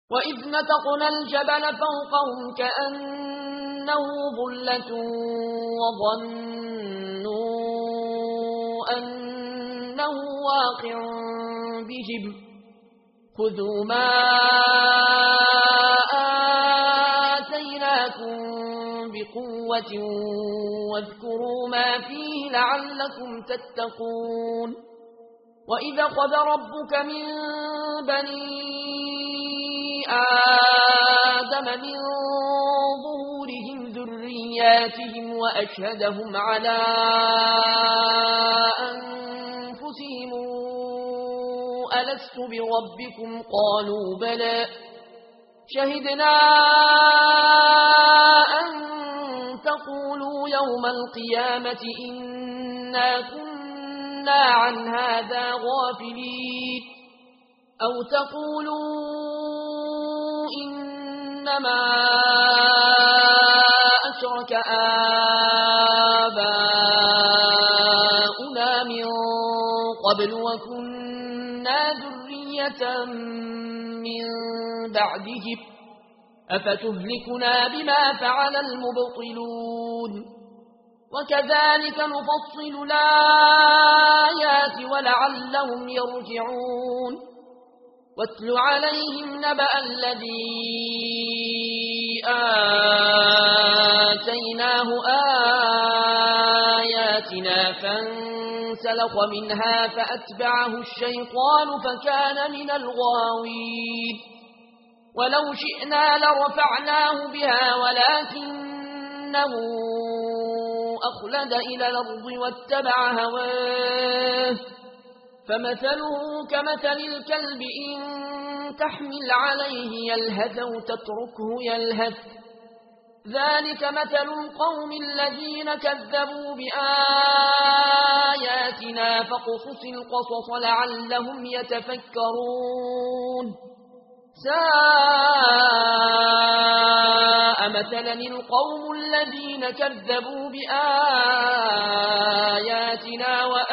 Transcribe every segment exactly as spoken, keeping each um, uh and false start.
وإذ نتقنا الجبل فوقهم كأنه ظلة وظنوا أنه واقع بهم خذوا ما آتيناكم بقوة واذكروا ما فيه لعلكم تتقون وإذا خذ ربك من بني آدم من ظهورهم ذرياتهم وأشهدهم على أنفسهم ألست بربكم قالوا بلى شهدنا أن تقولوا يوم القيامة إنا كنا عن هذا غافلين أو تقولوا إنما أشرك آباؤنا من قبل وكنا ذرية من بعدهم أفتهلكنا بما فعل المبطلون وكذلك نفصل الآيات ولعلهم يرجعون واتل عليهم نبأ الذي آتيناه آياتنا فانسلخ منها فأتبعه الشيطان فكان من الغاوين ولو شئنا لرفعناه بها ولكنه أخلد إلى الأرض واتبع هواه فمثله كمثل الكلب إن تحمل عليه يلهث أو تتركه يلهث ذلك مثل القوم الذين كذبوا بآياتنا فاقصص القصص لعلهم يتفكرون ساء مثلا القوم الذين كذبوا بآياتنا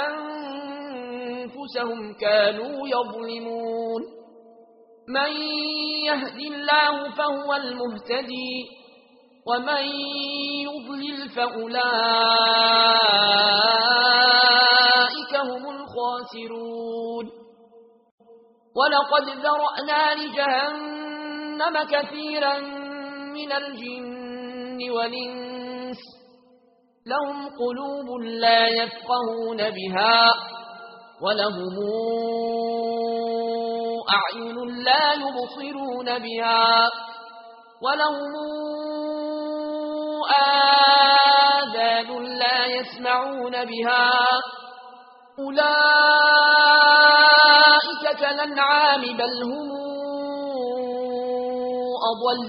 وأنفسهم كانوا يظلمون من يهد الله فهو المهتدي ومن يضلل فأولئك هم الخاسرون ولقد ذرأنا لجهنم كثيرا من الجن والإنس لهم قلوب لا يفقهون بها ولهم أعين لا يبصرون بها ولهم آذان لا يسمعون بها أولئك كالأنعام بل هم أضل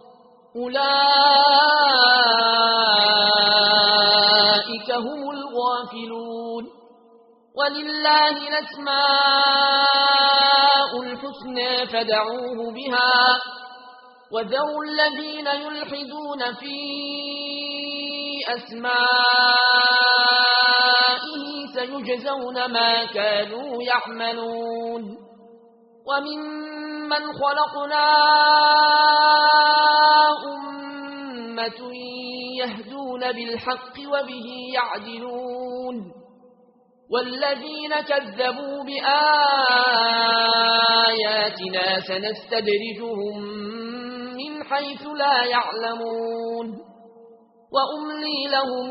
أولئك هم الغافلون ولله الأسماء الحسنى فدعوه بها وذروا الذين يلحدون في أسمائه سيجزون ما كانوا يعملون وممن خلقنا أمة يهدون بالحق وبه يعدلون والذين كذبوا بآياتنا سنستدرجهم من حيث لا يعلمون وأملي لهم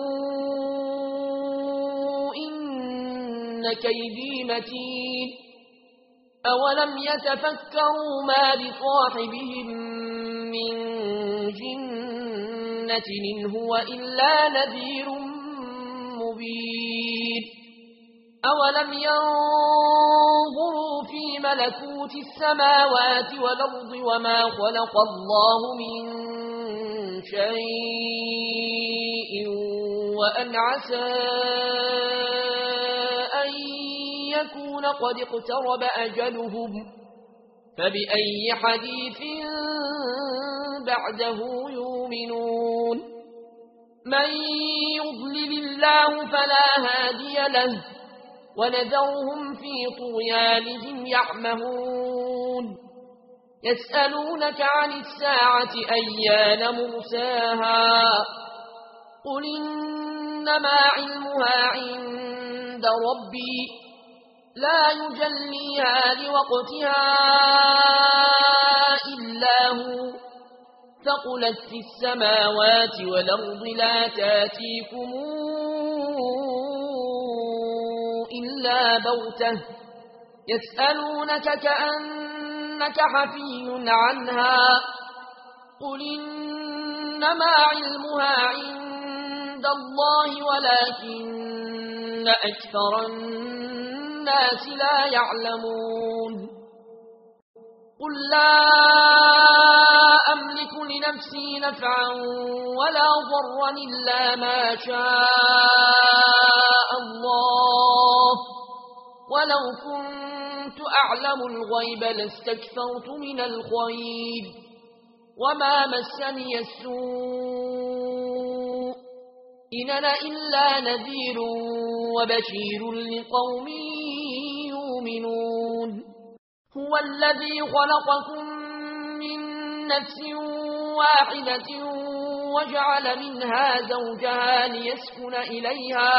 إن كيدي متين أولم يتفكروا ما بصاحبهم من جنة إن هو إلا نذير مبين أولم ينظروا في ملكوت السماوات والأرض وما خلق الله من شيء وأن عسى أن يكون قد اقترب أجلهم فبأي حديث بعده يؤمنون من يضلل الله فلا هادي له ونذرهم في طغيانهم يعمهون يسألونك عن الساعة أيان مرساها قل إنما علمها عند ربي لا يجليها لوقتها إلا هو ثقلت في السماوات والأرض لا تاتيكم إلا بغتة يسألونك كأنك حفي عنها قل إنما علمها عند الله ولكن أكثر الناس لا يعلمون قل لا أملك لنفسي نفعا ولا ضرا إلا ما شاء الله ولو كنت أعلم الغيب لاستكثرت من الخير وما مسني السوء إن أنا إلا نذير وبشير لقوم يؤمنون هو الذي خلقكم من نفس واحدة وجعل منها زوجها ليسكن إليها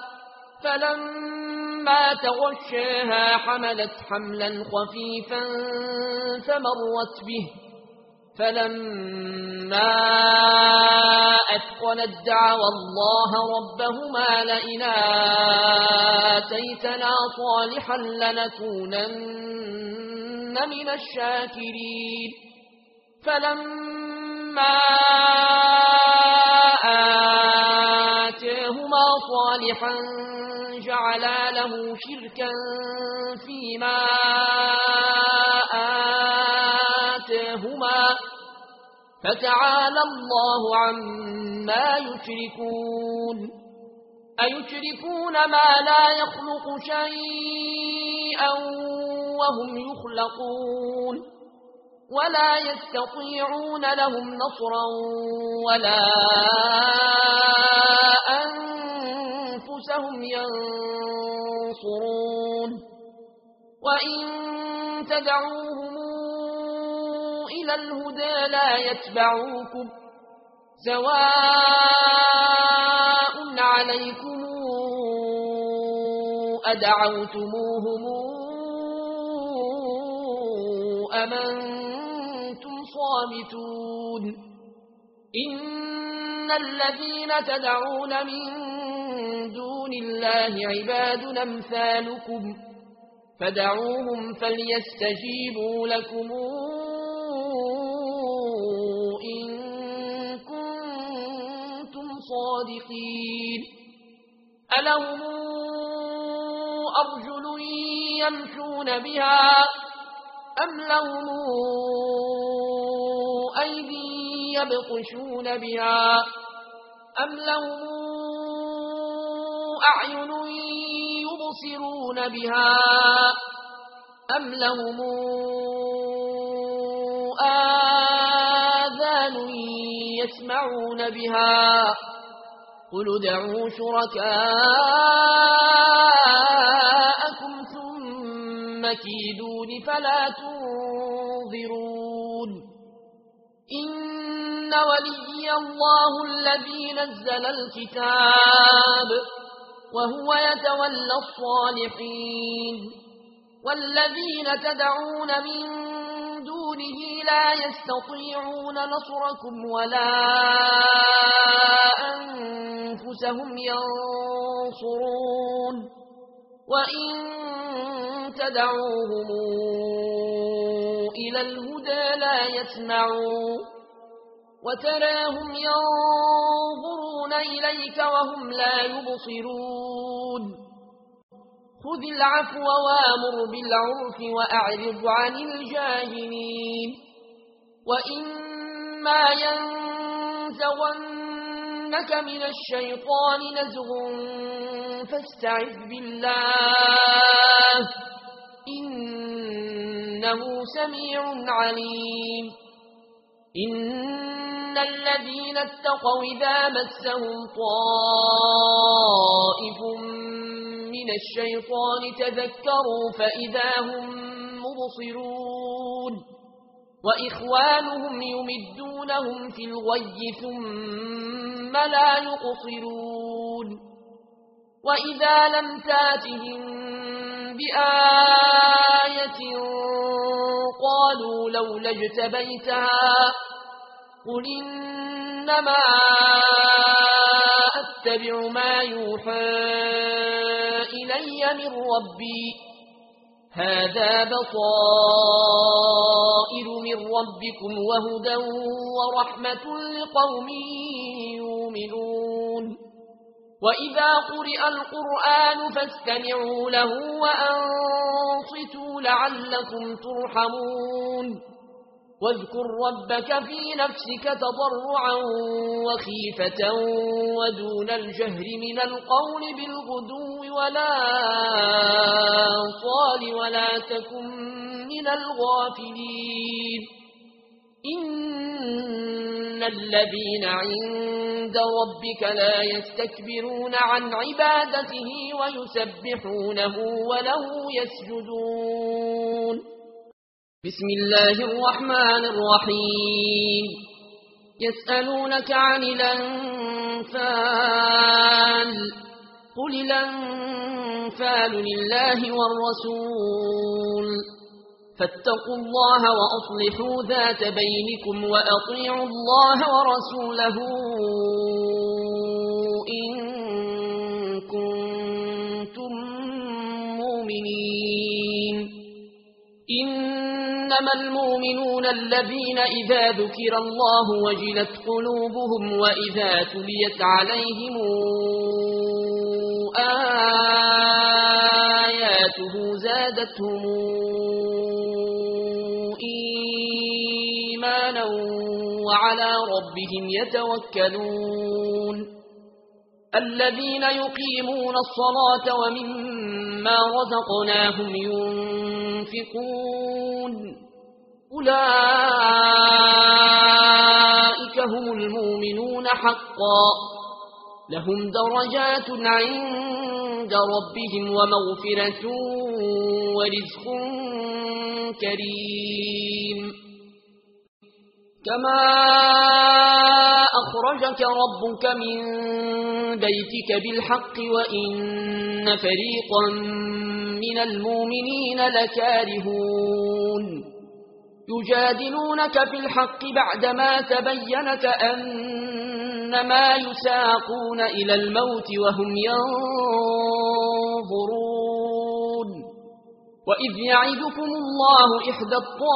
فلما تغشاها حملت حملا خفيفا فمرت به فلما أثقلت دعوا الله ربهما لئن آتيتنا صالحا لنكونن من الشاكرين فلما آتاهما صالحا جعلا له شركا فيما آتاهما فتعالى الله عما يشركون أيشركون ما لا يخلق شيئا وهم يخلقون ولا يستطيعون لهم نصرا ولا أنفسهم ينصرون وإن تدعوهم إلى الهدى لا يتبعوكم سواء عليكم أدعوتموهم أم أنتم صامتون إن الذين تدعون من دون الله عباد أمثالكم فدعوهم فليستجيبوا لكم إن كنتم صادقين ألهم أرجل يمشون بها أم لهم أيدي يبطشون بها أم لهم أعين يبصرون بها أم لهم آذان يسمعون بها قل ادعوا شركاءكم ثم كيدون فلا تنظرون إن ولي الله الذي نزل الكتاب وهو يتولى الصالحين والذين تدعون من دونه لا يستطيعون نصركم ولا أنفسهم ينصرون وإن تدعوهم إلى الهدى لا يسمعون وتراهم ينظرون إليك وهم لا يبصرون خذ العفو وامر بالعرف وأعرض عن الجاهلين وإما ينزغنك من الشيطان نزغ فاستعذ بالله إنه سميع عليم إن الذين اتقوا إذا مسهم طائف من الشيطان تذكروا فإذا هم مبصرون وإخوانهم يمدونهم في الغي ثم لا يقصرون وإذا لم تاتهم بآية قالوا لولا اجتبيتها قل إنما أتبع ما يوحى إلي من ربي هذا بصائر من ربكم وهدى ورحمة لقوم يؤمنون وإذا قرئ القرآن فاستمعوا له وأنصتوا لعلكم ترحمون واذكر ربك في نفسك تضرعا وخيفة ودون الجهر من القول بالغدو ولا صال ولا تكن من الغافلين إن الذين عند ربك لا يستكبرون عن عبادته ويسبحونه وله يسجدون بسم الله الرحمن الرحيم يسألونك عن الأنفال قل الأنفال لله والرسول فاتقوا الله وأصلحوا ذات بينكم وأطيعوا الله ورسوله إن كنتم مؤمنين إنما المؤمنون الذين إذا ذكر الله وجلت قلوبهم وإذا تليت عليهم آياته زادتهم إيمانا وعلى ربهم يتوكلون الذين يقيمون الصلاة ومما رزقناهم ينفقون أولئك هم المؤمنون حقا لهم درجات عند ربهم ومغفرة ورزق كريم كما أخرجك ربك من بيتك بالحق وإن فريقا من المؤمنين لكارهون يجادلونك في الحق بعدما تبين كأنما يساقون إلى الموت وهم ينظرون وإذ يعدكم الله إحدى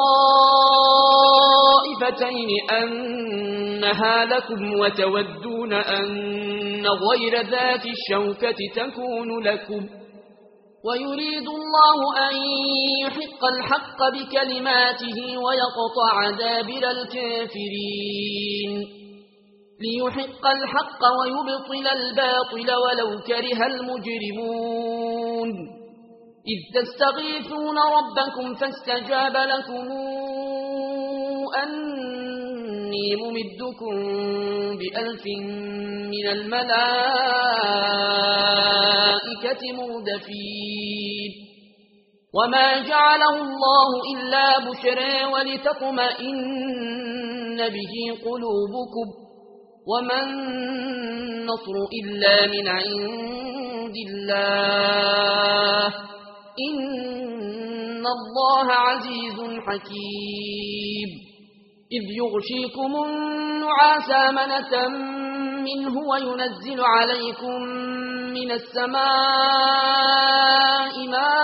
الطائفتين أنها لكم وتودون أن غير ذات الشوكة تكون لكم ويريد الله أن يحق الحق بكلماته ويقطع دابر الكافرين ليحق الحق ويبطل الباطل ولو كره المجرمون إذ تستغيثون ربكم فاستجاب لكم أني ممدكم بألف من الملائكة مردفين وما جعله الله إلا بشرى ولتطمئن به قلوبكم وما النصر إلا من عند الله إن الله عزيز حكيم إذ يغشيكم النعاس أمنة منه وينزل عليكم من السماء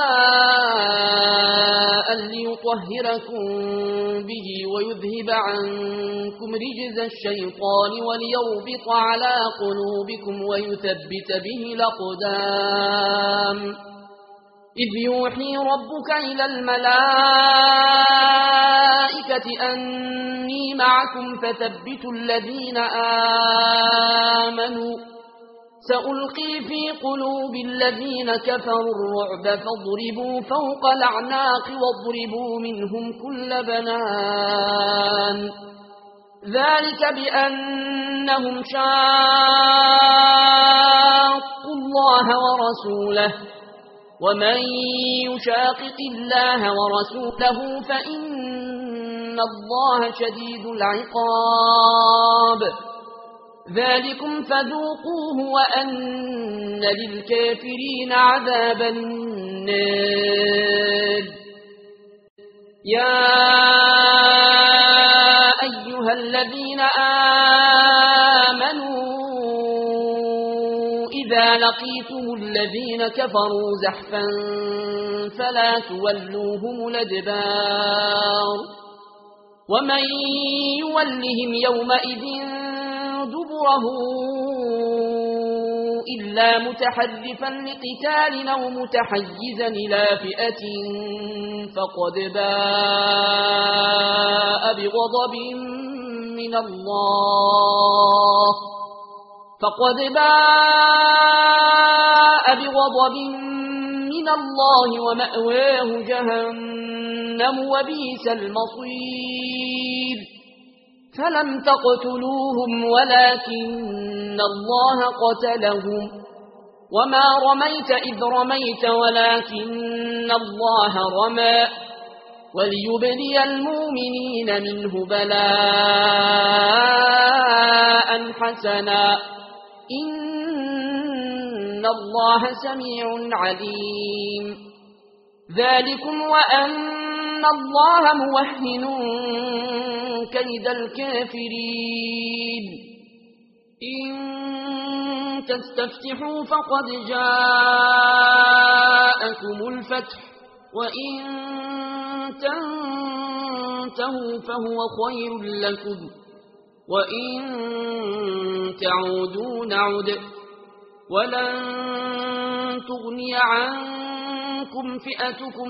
ماء ليطهركم به ويذهب عنكم رجز الشيطان وليربط على قلوبكم ويثبت به الأقدام إذ يوحي ربك إلى الملائكة أني معكم فثبتوا الذين آمنوا سألقي في قلوب الذين كفروا الرعب فاضربوا فوق الأعناق واضربوا منهم كل بنان ذلك بأنهم شاقوا الله ورسوله ومن يشاقق الله ورسوله فإن الله شديد العقاب ذلكم فذوقوه وأن للكافرين عذاب النار يا أيها الذين آمنوا إذا لقيتم الذين كفروا زحفا فلا تولوهم الأدبار ومن يولهم يومئذ دبره إلا متحرفا لقتال أو متحيزا إلى فئة فقد باء بغضب من الله فقد باء بغضب من الله ومأواه جهنم وبئس المصير فلم تقتلوهم ولكن الله قتلهم وما رميت إذ رميت ولكن الله رمى وليبلي المؤمنين منه بلاء حسنا إن الله سميع عليم ذلكم وأن الله موهن كيد الكافرين إن تستفتحوا فقد جاءكم الفتح وإن تنتهوا فهو خير لكم وإن تعودوا نعد ولن تغني عنكم فئتكم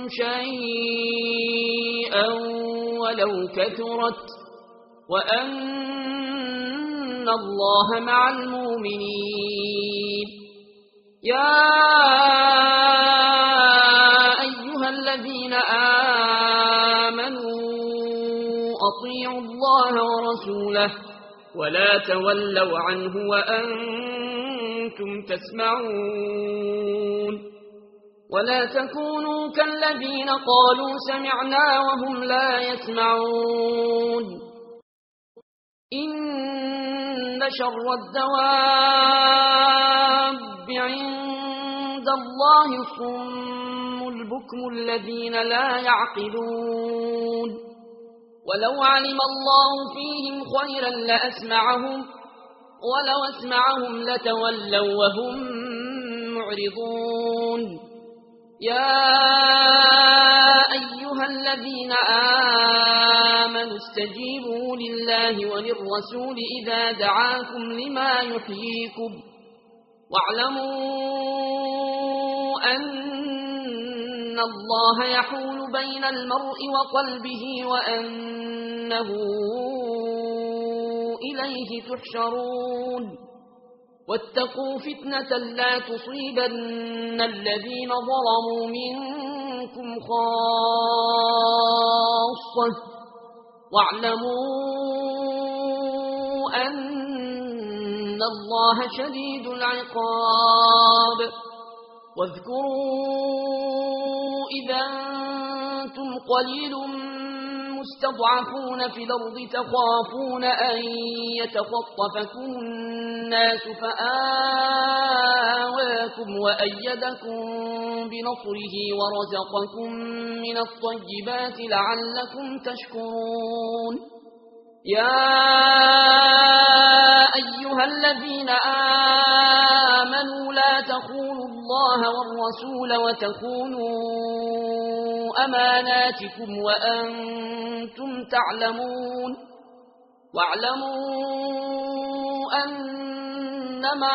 شيئا ولو كثرت وأن الله مع المؤمنين يا أيها الذين آمنوا أطيعوا الله ورسوله ولا تولوا عنه وأنتم تسمعون ولا تكونوا كالذين قالوا سمعنا وهم لا يسمعون إن شر الدواب عند الله الصم البكم الذين لا يعقلون ولو علم الله فيهم خيرا لأسمعهم ولو أسمعهم لتولوا وهم معرضون يا أيها الذين آمنوا استجيبوا لله وللرسول إذا دعاكم لما يحييكم واعلموا أن الله يحول بين المرء وقلبه وأنه إليه تحشرون واتقوا فتنة لا تصيبن الذين ظلموا منكم خاصة واعلموا أن الله شديد العقاب واذكروا إذا أنتم قليل مستضعفون في الأرض تخافون أن يتخطفكم الناس فآواكم وأيدكم بنصره ورزقكم من الطيبات لعلكم تشكرون يا أيها الذين آمنوا لا تخونوا الله والرسول وتخونوا أماناتكم وأنتم تعلمون واعلموا أنما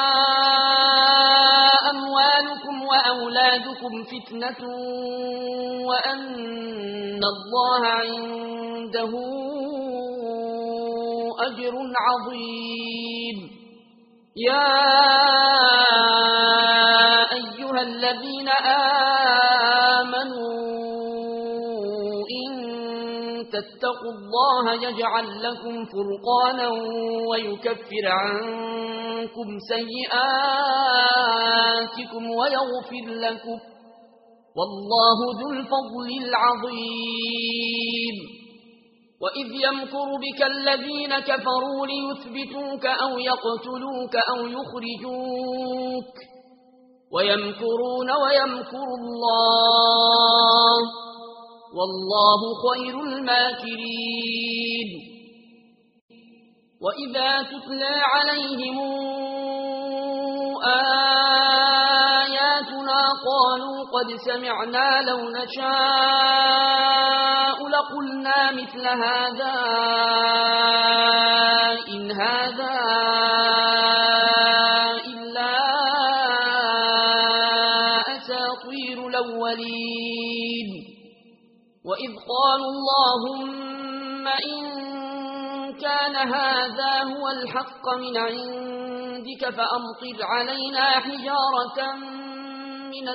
أموالكم وأولادكم فتنة وأن الله عنده أجر عظيم يا أيها الذين آمنوا إن تتقوا الله يجعل لكم فرقانا ويكفر عنكم سيئاتكم ويغفر لكم والله ذو الفضل العظيم وإذ يمكر بك الذين كفروا ليثبتوك أو يقتلوك أو يخرجوك ويمكرون ويمكر الله والله خير الماكرين وإذا تتلى عليهم آياتنا قالوا قد سمعنا لو نشاء لقلنا مثل هذا إن هذا إلا أساطير الأولين وإذ قالوا اللهم إن كان هذا هو الحق من عندك فأمطر علينا حجارة من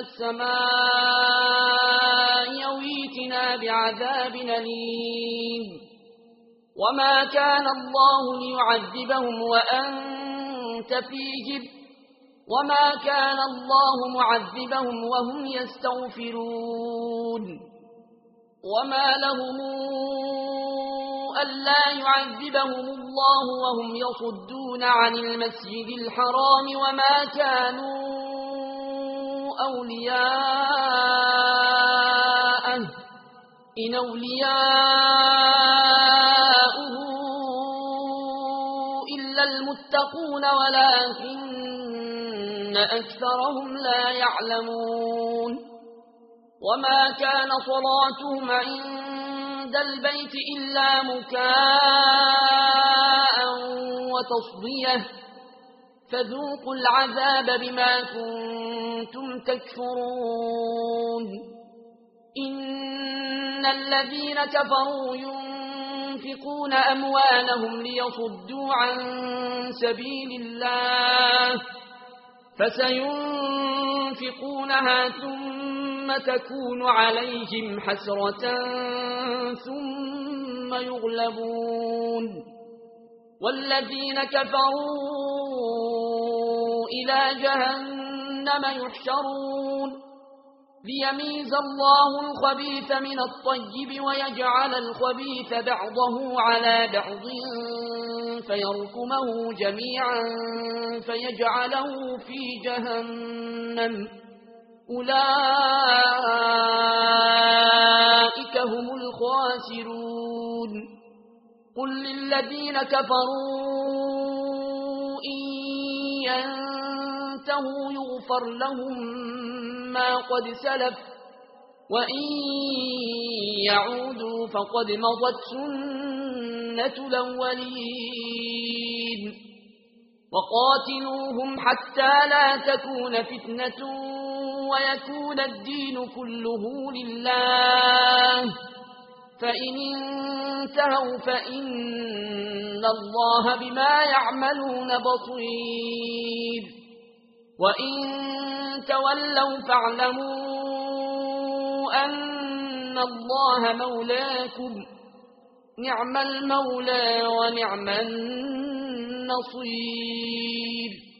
السماء يويتنا بعذاب أليم وما كان الله ليعذبهم وأنت فيهم وما كان الله معذبهم وهم يستغفرون وما لهم ألا يعذبهم الله وهم يصدون عن المسجد الحرام وما كانوا أولياءه إن أولياؤه إلا المتقون ولكن أكثرهم لا يعلمون وما كان صلاتهم عند البيت إلا مكاء وتصديه فذوقوا العذاب بما كنتم تكفرون إن الذين كفروا ينفقون أموالهم ليصدوا عن سبيل الله فسينفقونها ثم تكون عليهم حسرة ثم يغلبون والذين كفروا إلى جهنم يحشرون ليميز الله الخبيث من الطيب ويجعل الخبيث بعضه على بعض فيركمه جميعا فيجعله في جهنم أولئك هم الخاسرون قل للذين كفروا إن ينتهوا يغفر لهم ما قد سلف وإن يعودوا فقد مضت سنة الأولين وقاتلوهم حتى لا تكون فتنة ويكون الدين كله لله فإن انتهوا فإن الله بما يعملون بصير وإن تولوا فاعلموا أن الله مولاكم نعم المولى ونعم النصير